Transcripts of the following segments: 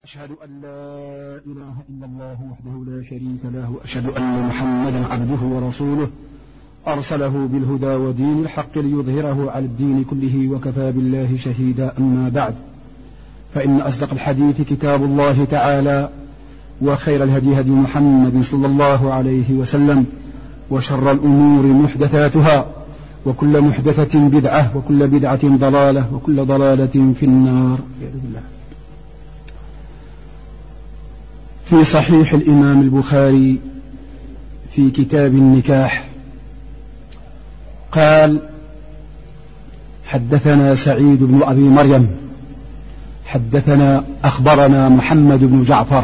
أشهد أن لا إله إلا الله وحده لا شريك له وأشهد أن محمدا عبده ورسوله أرسله بالهدى ودين الحق ليظهره على الدين كله وكفى بالله شهيدا. أما بعد، فإن أصدق الحديث كتاب الله تعالى، وخير الهدي هدي محمد صلى الله عليه وسلم، وشر الأمور محدثاتها، وكل محدثة بدعة، وكل بدعة ضلالة، وكل ضلالة في النار. في صحيح الإمام البخاري في كتاب النكاح قال: حدثنا سعيد بن أبي مريم أخبرنا محمد بن جعفر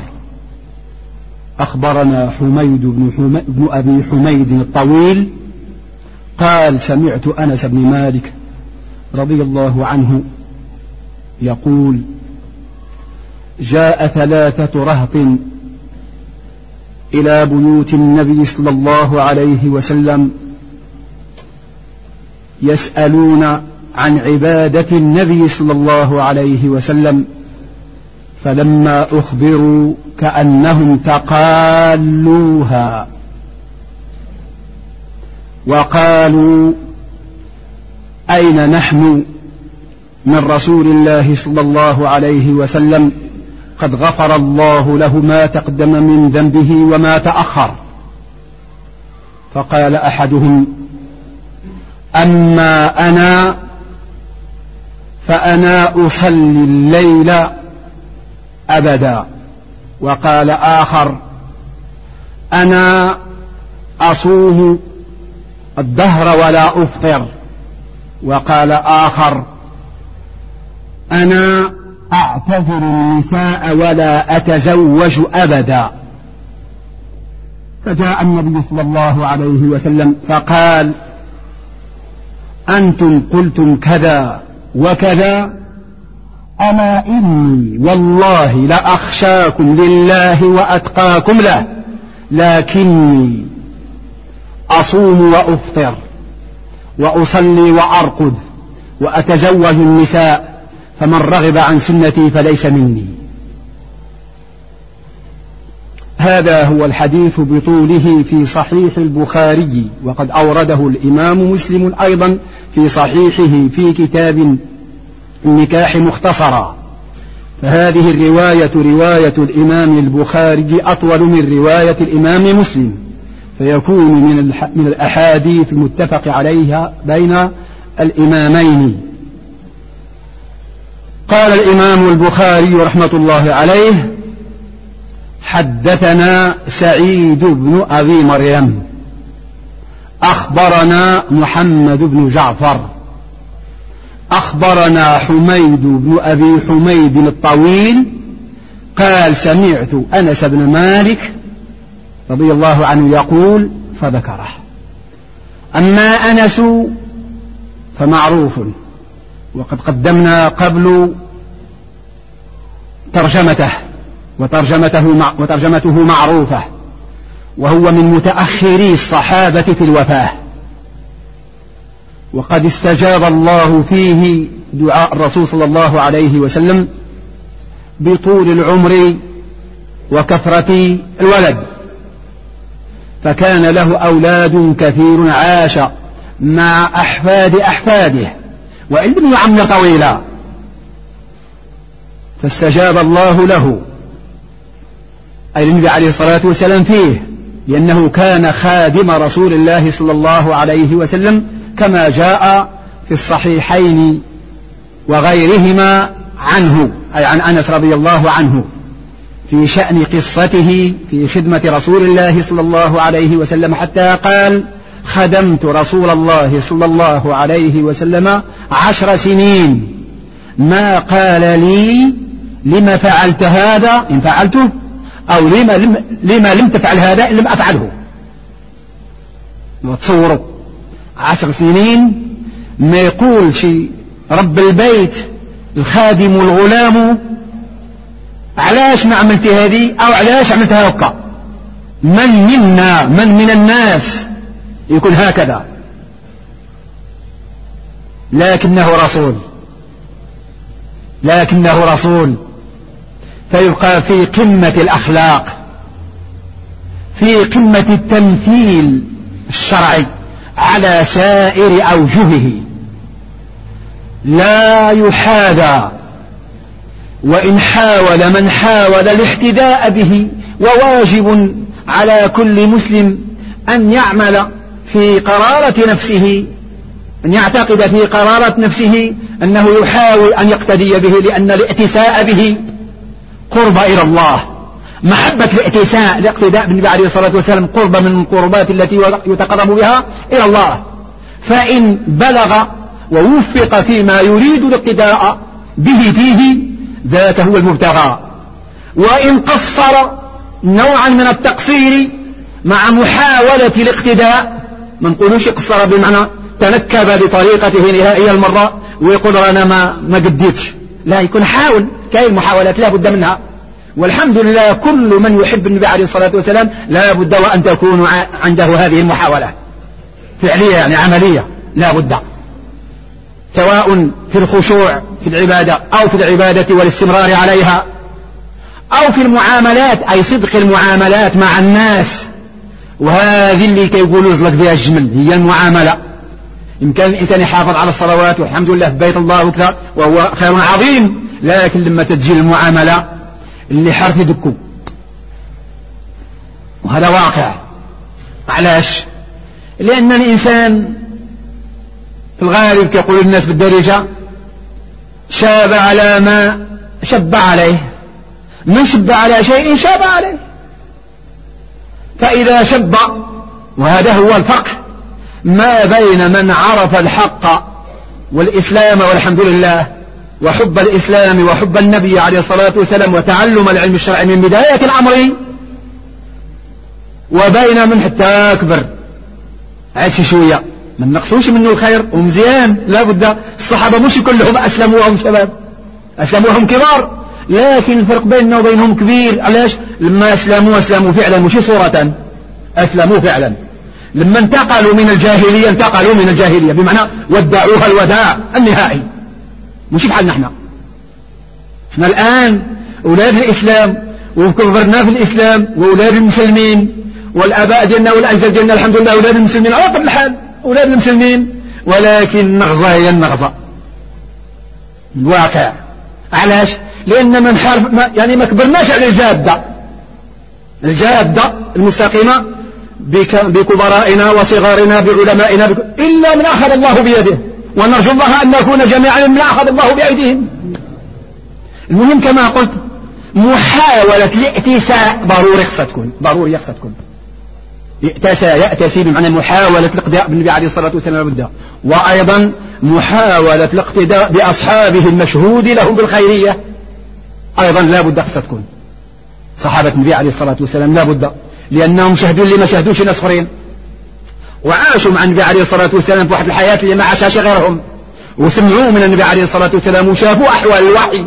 أخبرنا حميد بن أبي حميد الطويل قال: سمعت أنس بن مالك رضي الله عنه يقول: جاء 3 رهط إلى بيوت النبي صلى الله عليه وسلم يسألون عن عبادة النبي صلى الله عليه وسلم، فلما أخبروا كأنهم تقالوها وقالوا: أين نحن من رسول الله صلى الله عليه وسلم؟ قد غفر الله له ما تقدم من ذنبه وما تأخر. فقال أحدهم: أما أنا فأنا أصلي الليل أبدا. وقال آخر: أنا أصوم الدهر ولا أفطر. وقال آخر: أنا أعتذر النساء ولا أتزوج أبدا. فجاء النبي صلى الله عليه وسلم فقال: أنتم قلتم كذا وكذا، أما إني والله لأخشاكم لله وأتقاكم له، لكني أصوم وأفطر وأصلي وأرقد وأتزوج النساء، فمن رغب عن سنتي فليس مني. هذا هو الحديث بطوله في صحيح البخاري، وقد أورده الإمام مسلم أيضا في صحيحه في كتاب النكاح مختصرا. فهذه الرواية رواية الإمام البخاري أطول من رواية الإمام مسلم، فيكون من الأحاديث المتفق عليها بين الإمامين. قال الإمام البخاري رحمة الله عليه: حدثنا سعيد بن أبي مريم أخبرنا محمد بن جعفر أخبرنا حميد بن أبي حميد الطويل قال: سمعت أنس بن مالك رضي الله عنه يقول، فذكره. أما أنس فمعروف، وقد قدمنا قبل ترجمته، وترجمته معروفة، وهو من متأخري الصحابة في الوفاة، وقد استجاب الله فيه دعاء الرسول صلى الله عليه وسلم بطول العمر وكثرة الولد، فكان له أولاد كثير عاش مع أحفاد أحفاده وإن لم يعمر طويلا، فاستجاب الله له أي النبي عليه الصلاة والسلام فيه، لأنه كان خادم رسول الله صلى الله عليه وسلم كما جاء في الصحيحين وغيرهما عنه، أي عن أنس رضي الله عنه، في شأن قصته في خدمة رسول الله صلى الله عليه وسلم، حتى قال: خدمت رسول الله صلى الله عليه وسلم 10 سنين، ما قال لي لما فعلت هذا إن فعلته، أو لما لم تفعل هذا إن لم أفعله. وتصوروا 10 سنين ما يقولش رب البيت الخادم والغلام: علاش ما عملت هذه أو علاش عملتها هكا. من من الناس يكون هكذا، لكنه رسول فيبقى في قمة الأخلاق، في قمة التمثيل الشرعي على سائر أوجهه، لا يحاذى. وإن حاول من حاول الاحتداء به، وواجب على كل مسلم أن يعمل في قرارة نفسه، أن يعتقد في قرارة نفسه أنه يحاول أن يقتدي به، لأن الائتساء به قرب إلى الله. محبة الاقتداء بالنبي عليه الصلاة والسلام قرب من القربات التي يتقرب بها إلى الله. فإن بلغ ووفق فيما يريد الاقتداء به فيه، ذاك هو المبتغى. وإن قصر نوعا من التقصير مع محاولة الاقتداء، ما نقولوش قصر بمعنى تنكب بطريقته نهائيا المرة ويقول أنا ما قديتش، لا، يكون حاول. كاين محاولات لا بد منها، والحمد لله كل من يحب النبي عليه الصلاة والسلام لا بد وأن تكون عنده هذه المحاولة فعلية، يعني عملية، لا بد، سواء في الخشوع في العبادة أو في العبادة والاستمرار عليها، أو في المعاملات، أي صدق المعاملات مع الناس. وهذه اللي كيقولوا يزلق بها الجمل هي المعاملة. يمكن الإنسان يحافظ على الصلوات والحمد لله في بيت الله وكذا وهو خير عظيم، لكن لما تجي المعاملة اللي حرف يدكو، وهذا واقع. علاش؟ لأن الإنسان في الغالب كيقول الناس بالدارجة شاب على ما شب عليه، من شب على شيء شاب عليه. فإذا شب، وهذا هو الفرق ما بين من عرف الحق والإسلام والحمد لله وحب الإسلام وحب النبي عليه الصلاة والسلام وتعلم العلم الشرعي من بداية الأمر، وبين من حتى أكبر عادش شوية ما نقصوش منه الخير ومزيان. لا بد، الصحابة مش كلهم أسلموا وهم شباب، أسلموا وهم كبار، لكن الفرق بيننا وبينهم كبير. علاش؟ لما أسلموا فعلا، مش صورة، أسلموا فعلا. لما انتقلوا من الجاهلية بمعنى ودعوها الوداع النهائي، مش بحالنا احنا الآن أولاد الإسلام وكبرنا في الإسلام وأولاد المسلمين، والآباء ديالنا والأجداد ديالنا الحمد لله أولاد المسلمين على كل حال، أولاد المسلمين، ولكن نغزة هي النغزة الواقع. علاش؟ لأن من حرف يعني ما كبرناش على الجادة المستقيمة بكبرائنا وصغارنا بعلمائنا إلا من أخذ الله بيده، ونرجو الله أن نكون جميعا من أخذ الله بأيديهم. المهم كما قلت محاولة الائتساء ضروري خصها تكون يأتسي بمعنى محاولة الاقتداء بالنبي عليه الصلاة والسلام بدها، وأيضا محاولة الاقتداء بأصحابه المشهود لهم بالخيرية أيضا لا بد خصها تكون. صحابة النبي عليه الصلاة والسلام لا بد، لأنهم شهدوا اللي ما شهدوش ناس آخرين، وعاشوا مع النبي عليه الصلاة والسلام في واحد الحياة اللي ما عاشهاش غيرهم، وسمعوا من النبي عليه الصلاة والسلام وشافوا أحوال الوحي،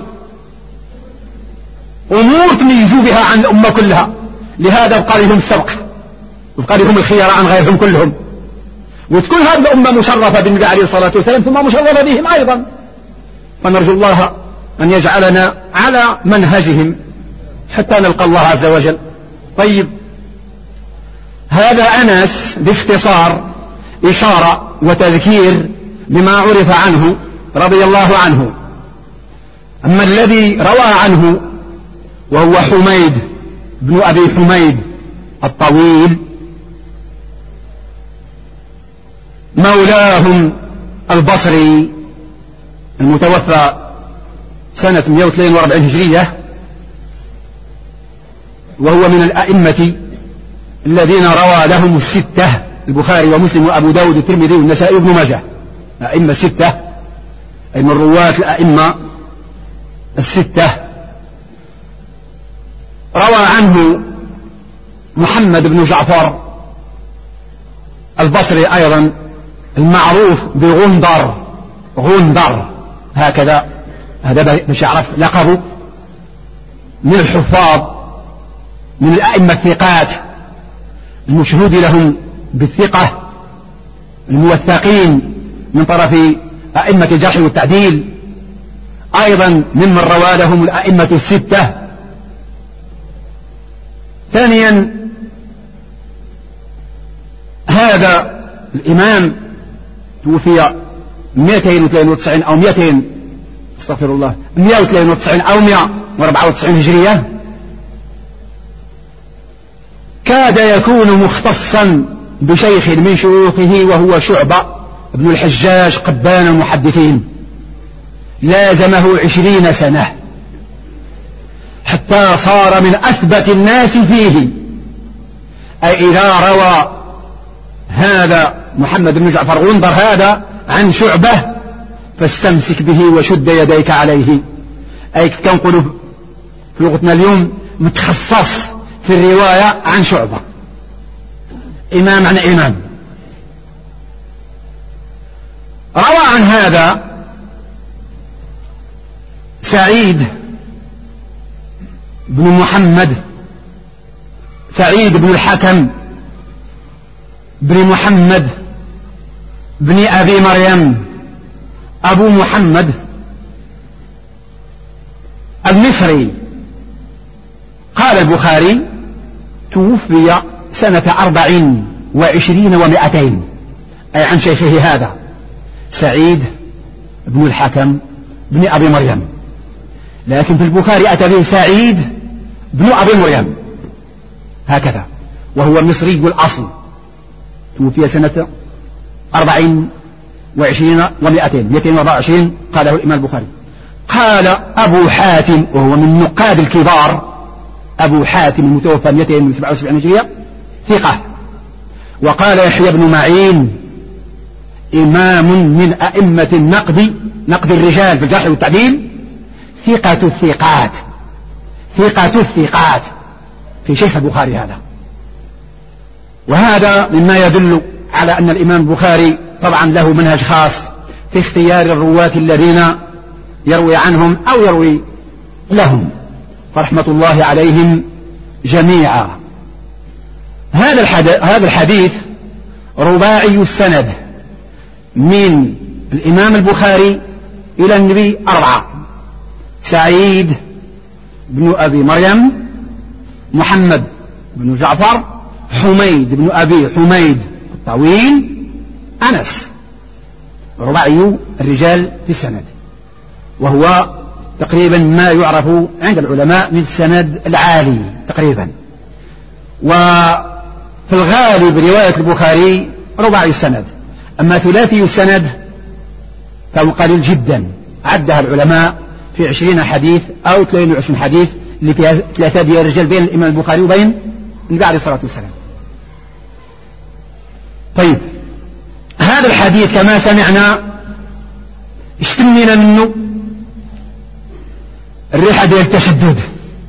أمور تميزوا بها عن الأمة كلها. لهذا بقى لهم السبق وبقى لهم الخيار عن غيرهم كلهم، وتكون هذه الأمة مشرفة بالنبي عليه الصلاة والسلام ثم مشرفة بهم أيضا. فنرجو الله أن يجعلنا على منهجهم حتى نلقى الله عز وجل. طيب، هذا أنس باختصار إشارة وتذكير بما عرف عنه رضي الله عنه. أما الذي روى عنه وهو حميد بن أبي حميد الطويل مولاهم البصري المتوفى سنة 142 هجرية، وهو من الأئمة الذين روى لهم الستة، البخاري ومسلم وأبو داود والترمذي والنسائي وابن ماجه، أئمة الستة، أي من رواة الأئمة الستة. روى عنه محمد بن جعفر البصري أيضا المعروف بغندر هكذا، هذا باش يعرف لقبه، من الحفاظ من الأئمة الثقات المشهود لهم بالثقة الموثقين من طرف أئمة الجرح والتعديل، أيضا ممن روى لهم الأئمة الستة ثانيا هذا الإمام توفي 292 أو 200 استغفر الله 192 أو 194 هجرية. كاد يكون مختصا بشيخ من شيوخه وهو شعبة ابن الحجاج قبان المحدثين، لازمه 20 سنة حتى صار من أثبت الناس فيه. أي إذا روى هذا محمد بن جعفر غندر هذا عن شعبة فاستمسك به وشد يديك عليه. أي كنقول في لغتنا اليوم متخصص في الرواية عن شعبة، إمام عن إمام. روى عن هذا سعيد بن محمد، سعيد بن الحكم بن محمد بن أبي مريم أبو محمد المصري. قال البخاري توفي سنة 24 و200، أي عن شيخه هذا سعيد بن الحكم بن أبي مريم، لكن في البخاري أتى به سعيد بن أبي مريم هكذا، وهو مصري الأصل، توفي سنة 24 و200 224 قاله الإمام البخاري. قال أبو حاتم وهو من النقاد الكبار، أبو حاتم المتوفى 277 هجرية ثقة. وقال يحيى بن معين إمام من أئمة نقد الرجال بالجرح والتعديل، ثقة الثقات، ثقة الثقات في شيخ البخاري هذا. وهذا مما يدل على أن الإمام البخاري طبعا له منهج خاص في اختيار الرواة الذين يروي عنهم أو يروي لهم، فرحمة الله عليهم جميعا. هذا الحديث رباعي السند من الإمام البخاري إلى النبي 4، سعيد بن أبي مريم، محمد بن جعفر، حميد بن أبي حميد الطويل، أنس، رباعي الرجال في السند، وهو تقريبا ما يعرف عند العلماء من السند العالي تقريبا. وفي الغالب رواية البخاري رباعي السند، أما ثلاثي السند فهو قليل جدا، عدها العلماء في 20 حديث أو 22 حديث اللي فيها 3 ديال الرجال بين الإمام البخاري وبين النبي عليه الصلاة والسلام. طيب هذا الحديث كما سمعنا اشتمنا منه الريحة ديال التشدد،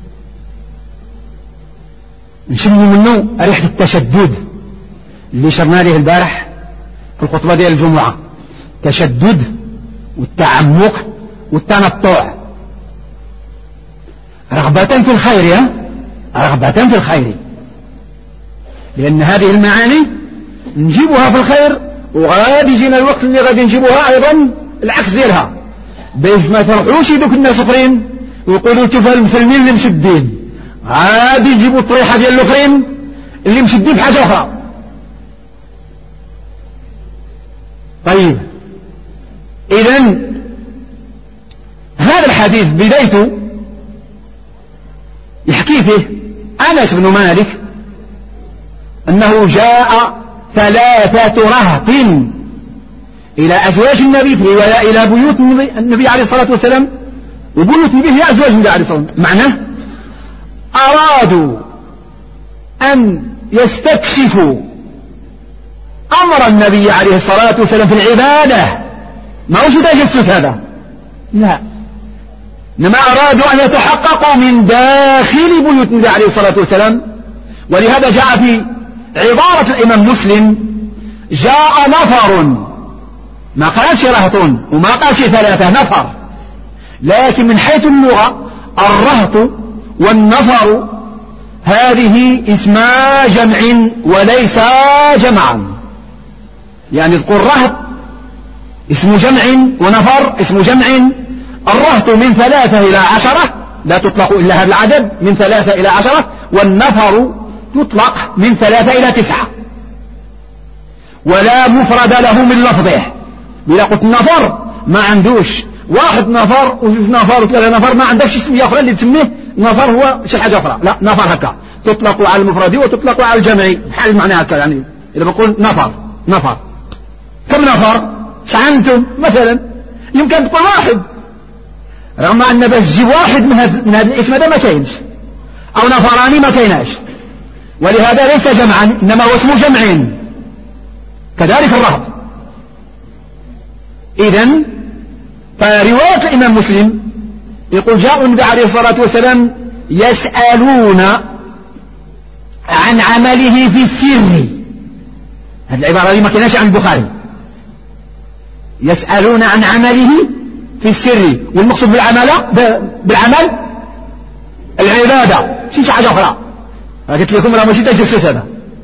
نشم منه ريحة التشدد اللي شرنا له البارح في الخطبة ديال الجمعة، تشدد والتعمق والتنطع، رغبة في الخير، يا رغبة في الخير، لأن هذه المعاني نجيبها في الخير، وغادي يجينا الوقت اللي غادي نجيبها أيضا العكس ديالها، باش ما يفرحوش دوك الناس اخرين ويقولوا شوفوا المسلمين اللي مشدين، غادي يجيبوا الطريحة ديال الاخرين اللي مشدين بحاجة أخرى. طيب إذن هذا الحديث بدايته يحكي فيه أنس بن مالك أنه جاء 3 رهط إلى أزواج النبي، في رواية إلى بيوت النبي عليه الصلاة والسلام، وبيوت النبي هي أزواج النبي عليه الصلاة والسلام، معناه أرادوا أن يستكشفوا أمر النبي عليه الصلاة والسلام في العبادة، ما هوش تجسس هذا، لا، إنما أرادوا أن يتحققوا من داخل بيوت النبي عليه الصلاة والسلام. ولهذا جاء في عبارة الإمام مسلم جاء نفر، ما قالش رهط وما قالش 3 نفر، لكن من حيث اللغة الرهط والنفر هذه اسما جمع وليس جمعا، يعني تقول رهط اسم جمع ونفر اسم جمع. الرهط من 3 إلى 10 لا تطلق إلا هذا العدد من 3 إلى 10، والنفر يطلق من 3 إلى 9 ولا مفرد له من لفظه. إذا قلت النفر ما عندوش 1 نفر و2 نفر و3 نفر، ما عندكش اسم آخر اللي تسميه نفر هو شي حاجة أخرى، لا نفر هكا تطلق على المفرد وتطلق على الجمع بحال معناها هكا. يعني إذا بقول نفر كم نفر؟ شعنتم مثلا يمكن تقول 1 رغم أن بس تجيب 1 من هذا الاسم هذا ما كاينش، أو نفران ما كايناش، ولهذا ليس جمعا إنما هو اسم جمع. كذلك الرهط. إذن فرواية الإمام مسلم يقول جاء النبي عليه الصلاة والسلام يسألون عن عمله في السر. هذه العبارة دي ما كانش عن البخاري. يسألون عن عمله في السر، والمقصود بالعمل العبادة شي حاجة أخرى. قلت لكم راه ماشي تجسس، هذا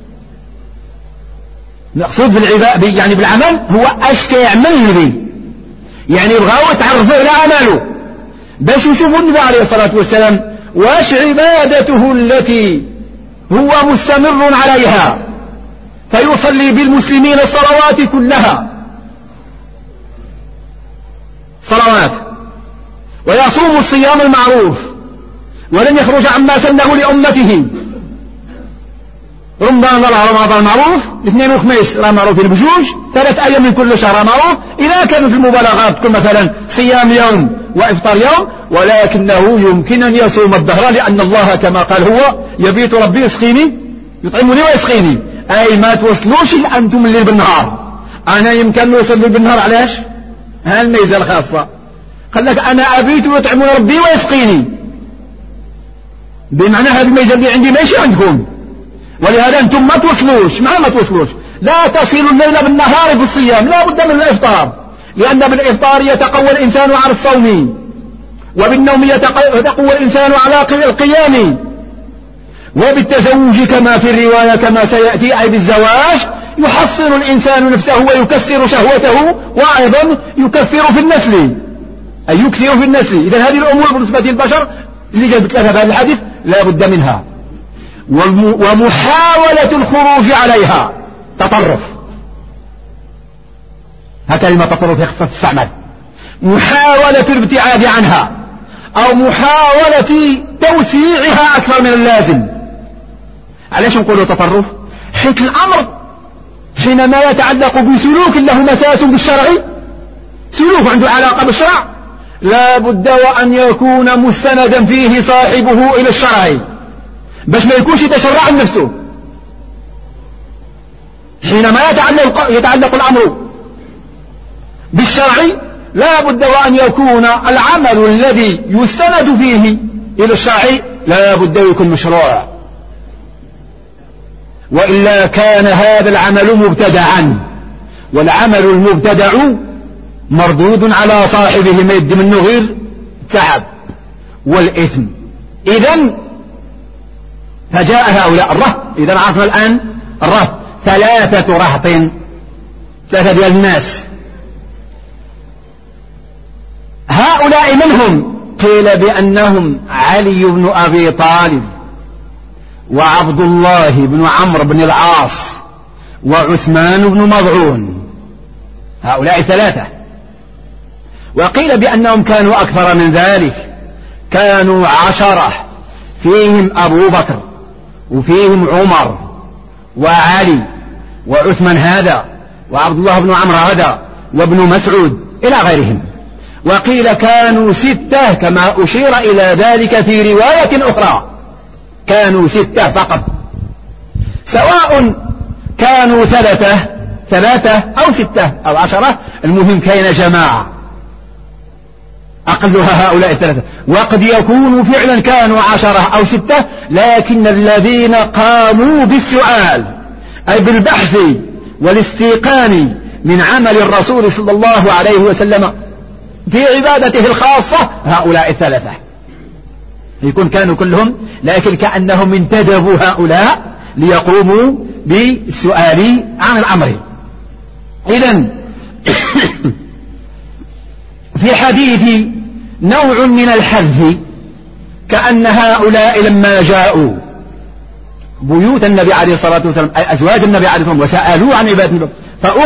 المقصود بالعبادة يعني بالعمل هو اش كيعمل النبي، يعني بغاو يتعرفوا على عمله باش يشوفوا النبي عليه الصلاة والسلام واش عبادته التي هو مستمر عليها، فيصلي بالمسلمين الصلوات كلها صلوات، ويصوم الصيام المعروف، ولن يخرج عما سنه لأمته. رمضان رمضان معروف، الاثنين والخميس راه معروفين بجوج، 3 أيام من كل شهر معروف. إذا كان في المبالغات تكون مثلا صيام يوم وإفطار يوم، ولكنه يمكن أن يصوم الدهر، لأن الله كما قال هو يبيت ربي يسقيني يطعمني ويسقيني، أي ما توصلوش أنتم الليل بالنهار، أنا يمكن نوصل الليل بالنهار. علاش؟ ها الميزة الخاصة، قال لك أنا أبيت ويطعمني ربي ويسقيني، بمعنى هذه الميزة اللي عندي ماشي عندكم. ولهذا أنتم ما توصلوش، ما توصلوش، لا تصلوا الليل بالنهار بالصيام، لا بد من الإفطار، لأن بالإفطار يتقوى الإنسان على الصوم، وبالنوم يتقوى الإنسان على القيام، وبالتزوج كما في الرواية كما سيأتي، أي بالزواج يحصن الإنسان نفسه ويكسر شهوته، وأيضا يكثر في النسل، أي يكثر في النسل. إذن هذه الأمور بالنسبة للبشر اللي جاءت ثلاثة في هذا الحديث لا بد منها. ومحاولة الخروج عليها تطرف، هكذا كلمة تطرف خصها تستعمل، محاولة الابتعاد عنها أو محاولة توسيعها أكثر من اللازم. علاش نقول تطرف؟ حيث الأمر حينما يتعلق بسلوك له مساس بالشرع، سلوك عنده علاقة بالشرع، لا بد وأن يكون مستندا فيه صاحبه إلى الشرع باش ما يكونش يتشرع عن نفسه. حينما يتعلق الأمر بالشرع لا بد وأن يكون العمل الذي يستند فيه إلى الشرع لا بد يكون مشروع، وإلا كان هذا العمل مبتدعا، والعمل المبتدع مردود على صاحبه، ما يد منه غير تعب والإثم. إذن فجاء هؤلاء الرهط. إذن عرفنا الآن الرهط 3 رهط، 3 ديال الناس. هؤلاء منهم قيل بأنهم علي بن أبي طالب وعبد الله بن عمرو بن العاص وعثمان بن مظعون، هؤلاء 3. وقيل بأنهم كانوا أكثر من ذلك، كانوا 10، فيهم أبو بكر وفيهم عمر وعلي وعثمان هذا وعبد الله بن عمرو هذا وابن مسعود إلى غيرهم. وقيل كانوا 6 كما أشير إلى ذلك في رواية أخرى، كانوا 6 فقط، سواء كانوا 3 أو 6 أو 10، المهم كان جماعة أقلها هؤلاء 3. وقد يكون فعلا كانوا 10 أو 6، لكن الذين قاموا بالسؤال أي بالبحث والاستيقان من عمل الرسول صلى الله عليه وسلم في عبادته الخاصة هؤلاء 3. يكون كانوا كلهم، لكن كأنهم انتدبوا هؤلاء ليقوموا بالسؤال عن الأمر. إذن في حديث نوع من الحذف، كأن هؤلاء لما جاءوا بيوت النبي عليه الصلاة والسلام أي أزواج النبي عليه الصلاة والسلام وسألوه عن عبادة النبي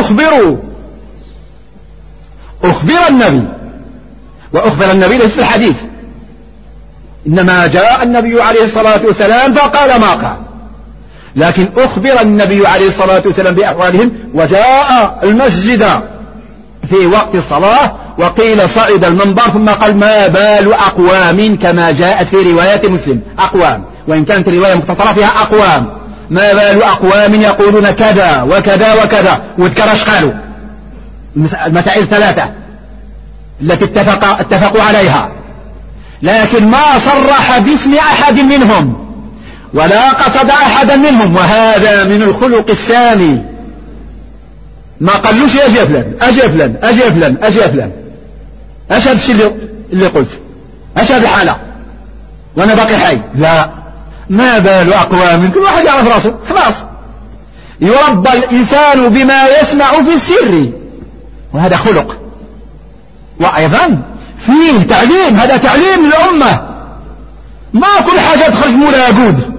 أخبر النبي، وأخبر النبي ليس في الحديث، إنما جاء النبي عليه الصلاة والسلام فقال ما قال، لكن أخبر النبي عليه الصلاة والسلام بأحوالهم، وجاء المسجد في وقت الصلاة وقيل صعد المنبر ثم قال ما بال أقوام كما جاءت في رواية مسلم، أقوام وإن كانت الرواية مختصرة فيها أقوام، ما بال أقوام يقولون كذا وكذا وكذا، واذكر ايش قالوا المسائل 3 التي اتفقوا عليها، لكن ما صرح باسم أحد منهم ولا قصد أحدا منهم، وهذا من الخلق السامي. ما قالوش أجي فلان أجي فلان أجي فلان أجي فلان، أش هذا الشيء اللي قلت، أش هذه الحالة وأنا باقي حي، لا، ما بال أقوام، كل واحد يعرف راسه خلاص. يربى الإنسان بما يسمع في السر، وهذا خلق. وأيضا فيه تعليم، هذا تعليم للأمة، ما كل حاجة تخرج مولا يقود،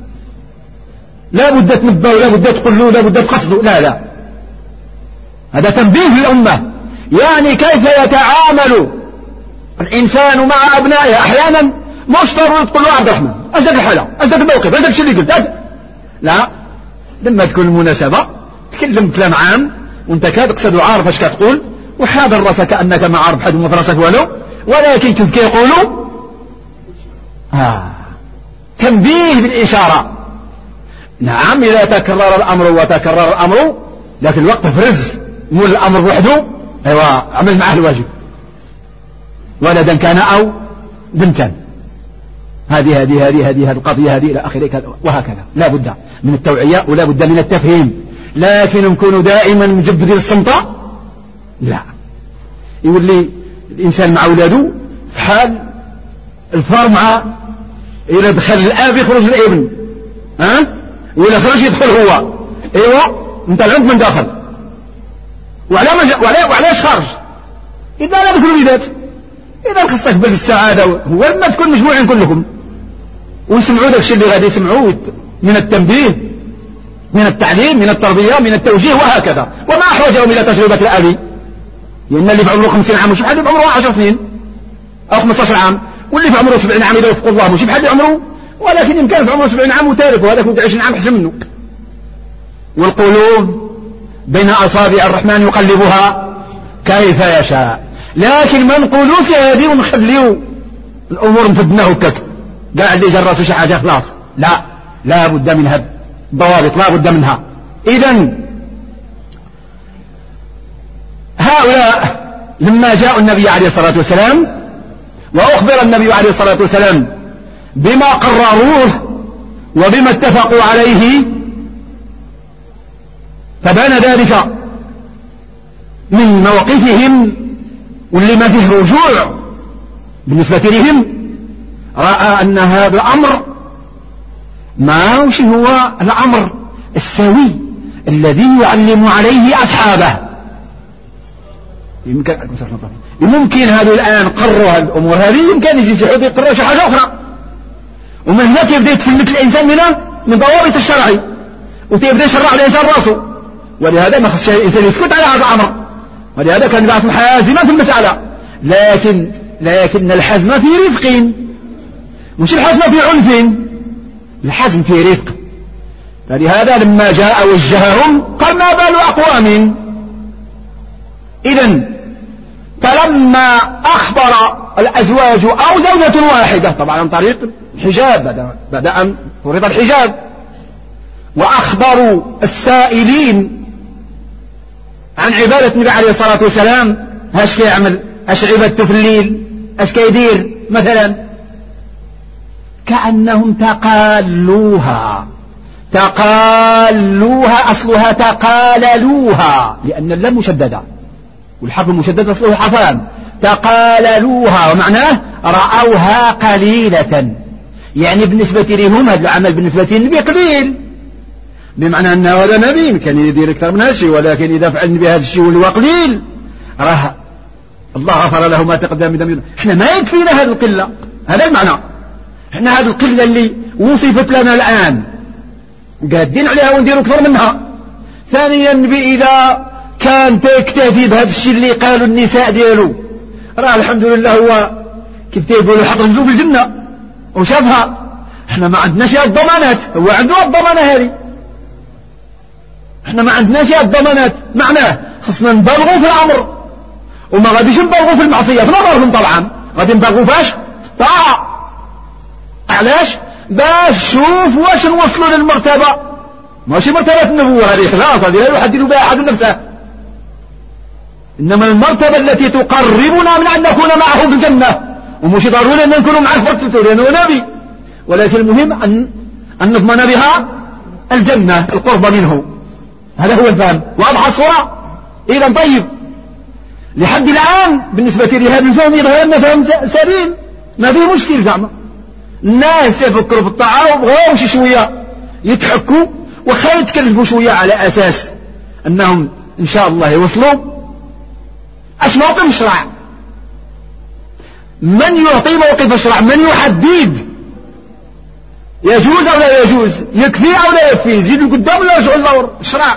لا بد تنبه ولا بد تقول له لا بد تقصده، لا لا، هذا تنبيه للأمة، يعني كيف يتعامل الإنسان مع أبنائه. أحيانا مش ضروري تقول له عبد الرحمن ايش ذاك الحالة ايش ذاك الموقف ايش ذاك الشيء اللي قلت، لا، لما تكون المناسبة تكلم كلام عام وانت كتقصد وعارف ايش كتقول، وحاضر راسك كأنك ما عارف حد وما في راسك والو، ولكن كيف كيقولوا تنبيه بالإشارة. نعم إذا تكرر الأمر وتكرر الأمر، لكن الوقت فرز مول الأمر وحده، أيوة عمل معه الواجب، ولدا كان أو بنتا، هذه القضية هذه إلى آخره، وهكذا. لا بد من التوعية ولا بد من التفهيم، لكن نكون دائما مجبدين الصمتة، لا، يولي الإنسان مع أولاده في حال الفار مع إذا دخل الآب يخرج الابن، وإذا خرج يدخل هو، ايوه انت العنق من داخل، وعلاش خرج؟ إذا لا تكون الوليدات، إذا خصك بالسعادة هو ما تكون مجموعين كلكم ويسمعوا ذاك الشيء اللي غادي يسمعوه من التنبيه، من التعليم، من التربية، من التوجيه، وهكذا. وما أحوجهم إلى تجربة الأبي، لأن اللي في عمره 50 عام مش بحد اللي في عمره 10 سنين أو 15 عام، واللي في عمره 70 عام إذا وفق الله مش بحد عمره، ولكن يمكن في عمره 70 عام وتارك، وهذاك 20 عام أحسن منه. والقلوب بين أصابع الرحمن يقلبها كيف يشاء، لكن ما نقولوش هذه ونخليو الأمور مفدنا هكاك قاعد اللي جرسوا شي حاجة خلاص، لا بد من هذا الضوابط، لا بد منها. إذن هؤلاء لما جاء النبي عليه الصلاة والسلام وأخبر النبي عليه الصلاة والسلام بما قرروه وبما اتفقوا عليه، فبان ذلك من موقفهم واللي ما فيه رجوع بالنسبة لهم، رأى أن هذا الأمر ما وش هو الأمر السوي الذي يعلم عليه أصحابه. يمكن هذا الآن قرروا هذه الأمور هذه، يمكن يجي في حد يقرر شي حاجة أخرى، ومن هناك يبدأ يتفلت الإنسان من ضوابط الشرع، وتبدأ يشرع الإنسان راسه، ولهذا ما خص الإنسان يسكت على هذا الأمر، ولهذا كان يبعث حازما في المسألة، لكن الحزم في رفق، مش الحزم في عنف، الحزم في رفق. فلهذا لما جاء وجههم قال ما بال أقوام. إذن فلما أخبر الأزواج أو زوجة واحدة، طبعا عن طريق الحجاب، بعد أن فرض الحجاب، وأخبروا السائلين عن عبادة النبي عليه الصلاة والسلام، اش كيعمل، اش عبادته في الليل، اش كيدير مثلا، كأنهم تقالوها، أصلها تقاللوها، لأن اللام مشددة والحرف المشدد أصله حرفان، تقاللوها، ومعناه رأوها قليلة، يعني بالنسبة لهم هذا العمل بالنسبة للنبي قليل، بمعنى أن هذا نبي كان يدير أكثر من هذا الشيء، ولكن إذا فعل بهذا الشيء واللي هو قليل راه الله غفر له ما تقدم من ذنبه. احنا ما يكفينا هذه القلة، هذا المعنى، احنا هذه القلة اللي وصفت لنا الآن قادين عليها ونديروا أكثر منها. ثانيا إذا كان تكتفي بهذا الشيء اللي قالوا النساء ديالو، راه الحمد لله هو كيف تيقولوا حط رجلو في الجنة وشافها. احنا ما عندناش هذه الضمانات، هو عنده الضمانة هذه، احنا ما عندناش هذه الضمانات. معناه خصنا نبالغوا في الأمر، وما غاديش نبالغوا في المعصية في نظرهم طبعا، غادي نبالغوا فاش؟ في الطاعة. علاش؟ باش شوف واش نوصلوا للمرتبة، ماشي مرتبة النبوة هذه خلاص، هذه لا يحدد بها أحد نفسه، إنما المرتبة التي تقربنا من أن نكون معه في الجنة. ومش ضروري أن نكون معه فرصته لأنه نبي، ولكن المهم أن نضمن بها الجنة، القرب منه. هذا هو الفهم، واضح الصورة؟ إذا طيب، لحد الآن بالنسبة لهذا الفهم يظهر أن فهم سليم، ما فيه مشكل زعما. الناس يفكروا في الطاعة وبغاو شي شوية يتحكوا وخا يتكلفوا شوية على أساس أنهم إن شاء الله يوصلوا. أش موقف الشرع؟ من يعطي موقف الشرع؟ من يحدد يجوز أو لا يجوز، يكفي أو لا يكفي، يزيد القدام ولا يرجع اللور؟ الشرع.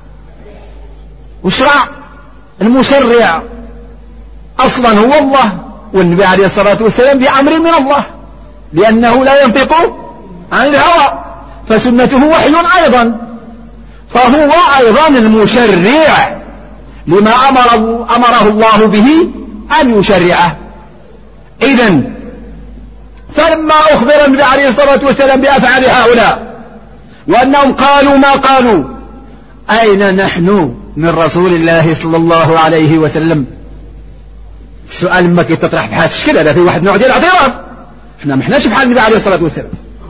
والشرع المشرع أصلا هو الله، والنبي عليه الصلاة والسلام بأمر من الله، لأنه لا ينطق عن الهوى، فسنته وحي أيضا، فهو أيضا المشرع لما أمره الله به أن يشرعه. إذن فلما أخبر النبي عليه الصلاة والسلام بأفعال هؤلاء وأنهم قالوا ما قالوا، أين نحن من رسول الله صلى الله عليه وسلم؟ السؤال ما كيتطرح بحال الشكل هذا، في واحد نوع ديال الاعتراف، احنا ما احناش بحال النبي عليه الصلاة والسلام.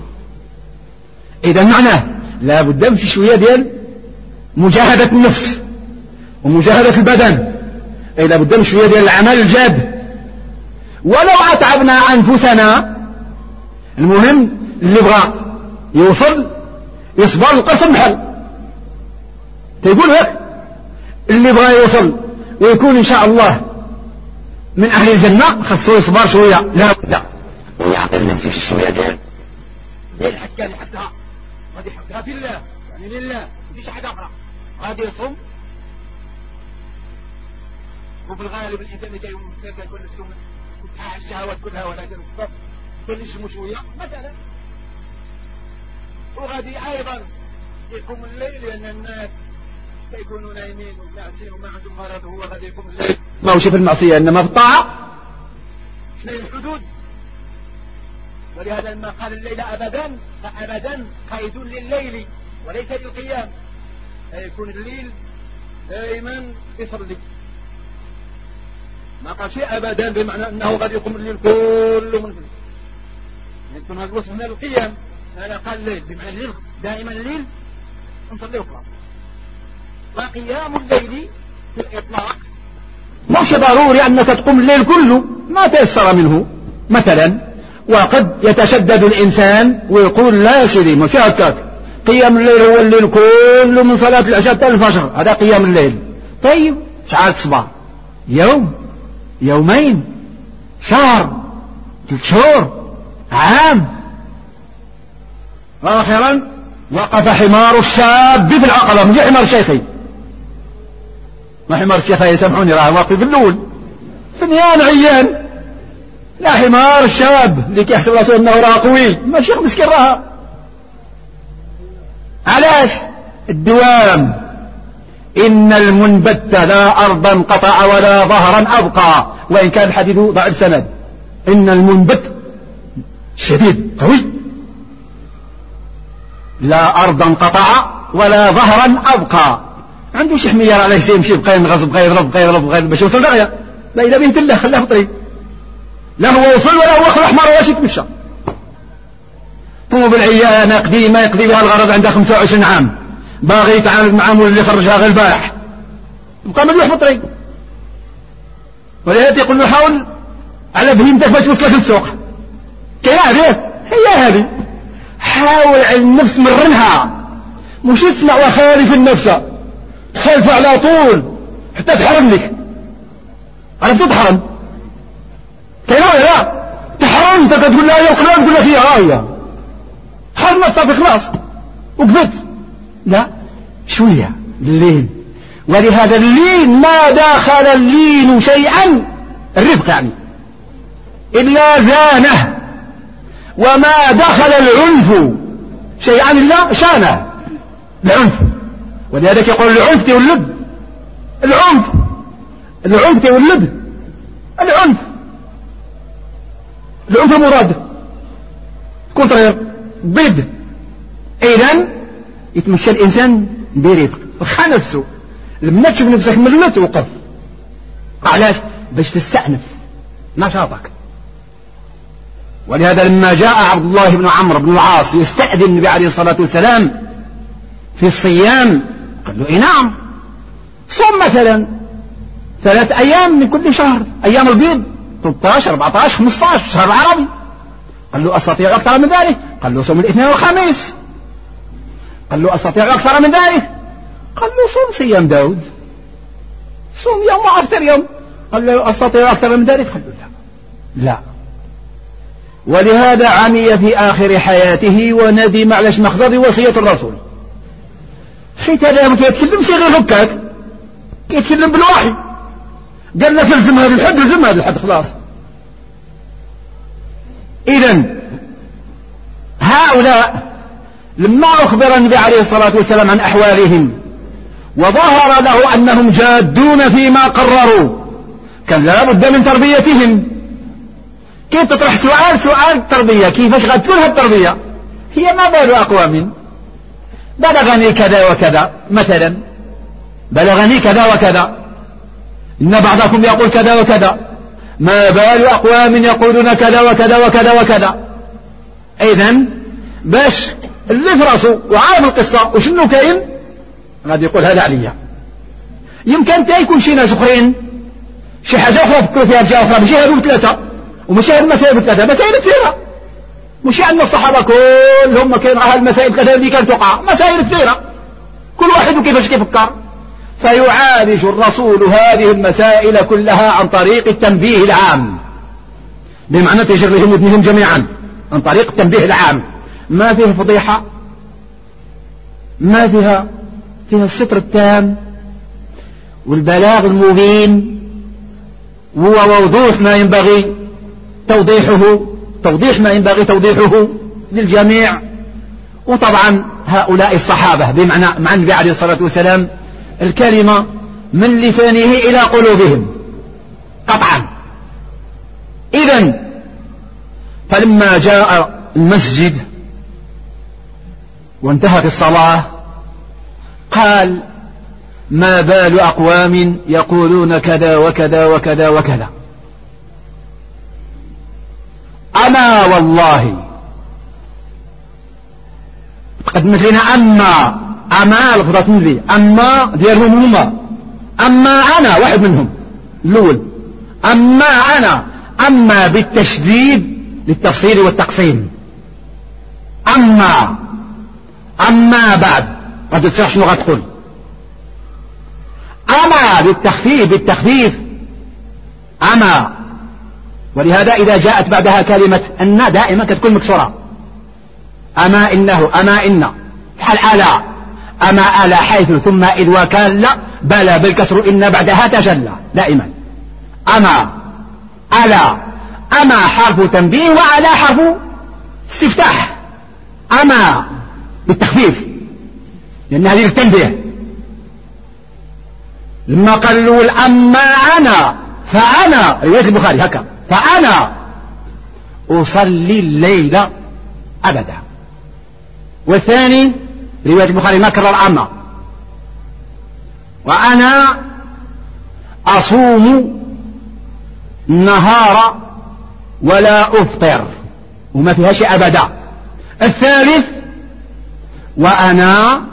إذا معناه لا بد من شوية ديال مجاهدة النفس ومجاهدة البدن، لا بد من شوية ديال العمل الجاد. ولو أتعبنا أنفسنا، المهم اللي بغى يوصل يصبر القسم بحال تيقول هيك، اللي بغى يوصل ويكون إن شاء الله من أهل الجنة خصو يصبر شوية، لا بد ويعقل نفسه شوية ديال الحكة اللي حكها غادي يحكها في الله، يعني لله مفيش حاجة أخرى، غادي يصوم. وفي الغالب الإنسان اللي كيكون نفسه تحقق الشهوات كلها ولكن الصبر كينجمو شوية مثلا، وغادي أيضا يقوم الليل لأن الناس سيكونوا نايمين ومنعسين وما عندهم غرض، هو غادي يقوم الليل ما هوش في المعصية إنما في الطاعة. شنو الحدود؟ ولهذا لما قال الليل أبدا فأبدا قيد لليل وليس للقيام، يكون الليل دائما يصلي، ما قال شيء أبدا بمعنى أنه قد يقوم الليل كله من يكون هذا الوصف من القيام. هذا قال الليل بمعنى الليل دائما الليل نصلي وخلاص. وقيام الليل في الإطلاق مش ضروري أنك تقوم الليل كله، ما تيسر منه مثلا، وقد يتشدد الإنسان ويقول لا يا سيدي مش هكاك، قيام الليل هو الليل كله من صلاة العشاء حتى الفجر، هذا قيام الليل. طيب شعار تصبح يوم يومين شهر 3 شهور عام. آخرا وقف حمار الشاب في العقبة، مش حمار شيخي، ما حمار الشيخ يسامحوني راه واقف في الأول فنيان عيان، لا حمار الشاب اللي كيحسب راسه انه راه قوي، ما شيخ مسكين راه. علاش؟ الدوام. إن المنبت لا أرضا قطع ولا ظهرا أبقى، وإن كان الحديث ضعيف سند. إن المنبت شديد قوي، لا أرضا قطع ولا ظهرا أبقى، عنده شي حمير عليه يمشي بقى ينغص بقى يضرب باش يوصل دغيا، لا إذا بيهت الله خلاه في طريق، لا هو وصل ولا هو خلى حمار واش يتمشى. طوب العيانة قديمة ما يقضي بها الغرض، عندها 25 عام باغي يتعامل مع مول اللي خرجها غير البارح، بقى ملوح في الطريق. ولهذا يقول له حاول على بهيمتك باش توصلك للسوق، كاين هي هذه، حاول على النفس مرنها، مش تسمع وخالف النفس تخالف على طول حتى تحرم لك، عرفت تحرم كاين ولا لا؟ تحرم انت تقول لها يا وقلان تقول لك هي حرم نفسك خلاص، وقفت، لا شوية اللين. ولهذا اللين ما داخل اللين شيئا، الرفق يعني، إلا زانه، وما دخل العنف شيئا إلا شانه، العنف. ولهذا يقول العنف تولد، العنف تولد العنف مراد كونترير ضد. إذن يتمشى الإنسان برفق، وخا نفسه لما تشوف نفسك ملت وقف. علاش؟ باش تستأنف نشاطك. ولهذا لما جاء عبد الله بن عمرو بن العاص يستأذن النبي عليه الصلاة والسلام في الصيام، قال له: إيه نعم، صوم مثلا 3 أيام من كل شهر، أيام البيض 13 14 15 شهر العربي. قال له: أستطيع أكثر من ذلك؟ قال له: صوم الاثنين والخميس. قال له: أستطيع أكثر من ذلك؟ قال له: صوم صيام داود، صوم يوم وأفطر يوم. قال له: أستطيع أكثر من ذلك؟ قال له: لا. ولهذا عمي في آخر حياته وندم على مقتضى وصية الرسول. حيت هذا ما كيتكلمش غير هكاك، كيتكلم بالوحي. قال لك الزم هذا الحد، الزم هذا الحد، خلاص. إذن هؤلاء لما أخبر النبي عليه الصلاة والسلام عن أحوالهم وظهر له أنهم جادون فيما قرروا، كان لا بد من تربيتهم. كيف تطرح سؤال التربية، كيفاش غتكون التربية؟ هي ما بال أقوام بلغني كذا وكذا، مثلا بلغني كذا وكذا، إن بعضكم يقول كذا وكذا، ما بال أقوام يقولون كذا وكذا وكذا وكذا. إذن باش اللي في راسه وعارف القصة وشنو كاين غادي يقول هذا عليا. يمكن يكون شي ناس اخرين شي حاجه اخرى فكروا فيها بجهه اخرى، ماشي هذو ثلاثه وماشي هذو المسائل ثلاثه، مسائل كثيره. مش أن الصحابه كلهم كاين هذه المسائل ثلاثه اللي كانت تقع، مسائل كثيره كل واحد كيفاش كيفكر. فيعالج الرسول هذه المسائل كلها عن طريق التنبيه العام، بمعنى تجر لهم ودنهم جميعا عن طريق التنبيه العام. ما فيه فضيحة، ما فيها الستر التام والبلاغ المبين، ووضوح ما ينبغي توضيح ما ينبغي توضيحه للجميع. وطبعا هؤلاء الصحابة بمعنى مع النبي عليه الصلاة والسلام الكلمة من لسانه إلى قلوبهم قطعا. إذن فلما جاء المسجد وانتهت الصلاة قال: ما بال أقوام يقولون كذا وكذا وكذا وكذا، أما والله قدمت لنا أما لفظة النبي، أما ديالهم هما، أما أنا واحد منهم الأول، أما أنا، أما بالتشديد للتفصيل والتقسيم، أما بعد غادي تشرح شنو غتقول، أما بالتخفيف أما. ولهذا إذا جاءت بعدها كلمة أن دائما كتكون مكسورة، أما إنه، أما إن، بحال ألا، أما ألا حيث ثم إذ وكان لا بلى بالكسر إن بعدها تجلى دائما. أما ألا، أما حرف تنبيه وألا حرف استفتاح. أما بالتخفيف لأن هذه التنبيه. لما قال الأول أما أنا، فأنا رواية البخاري هكا، فأنا أصلي الليل أبدا. والثاني رواية البخاري ما كرر أما، وأنا أصوم النهار ولا أفطر، وما فيها شيء أبدا. الثالث وأنا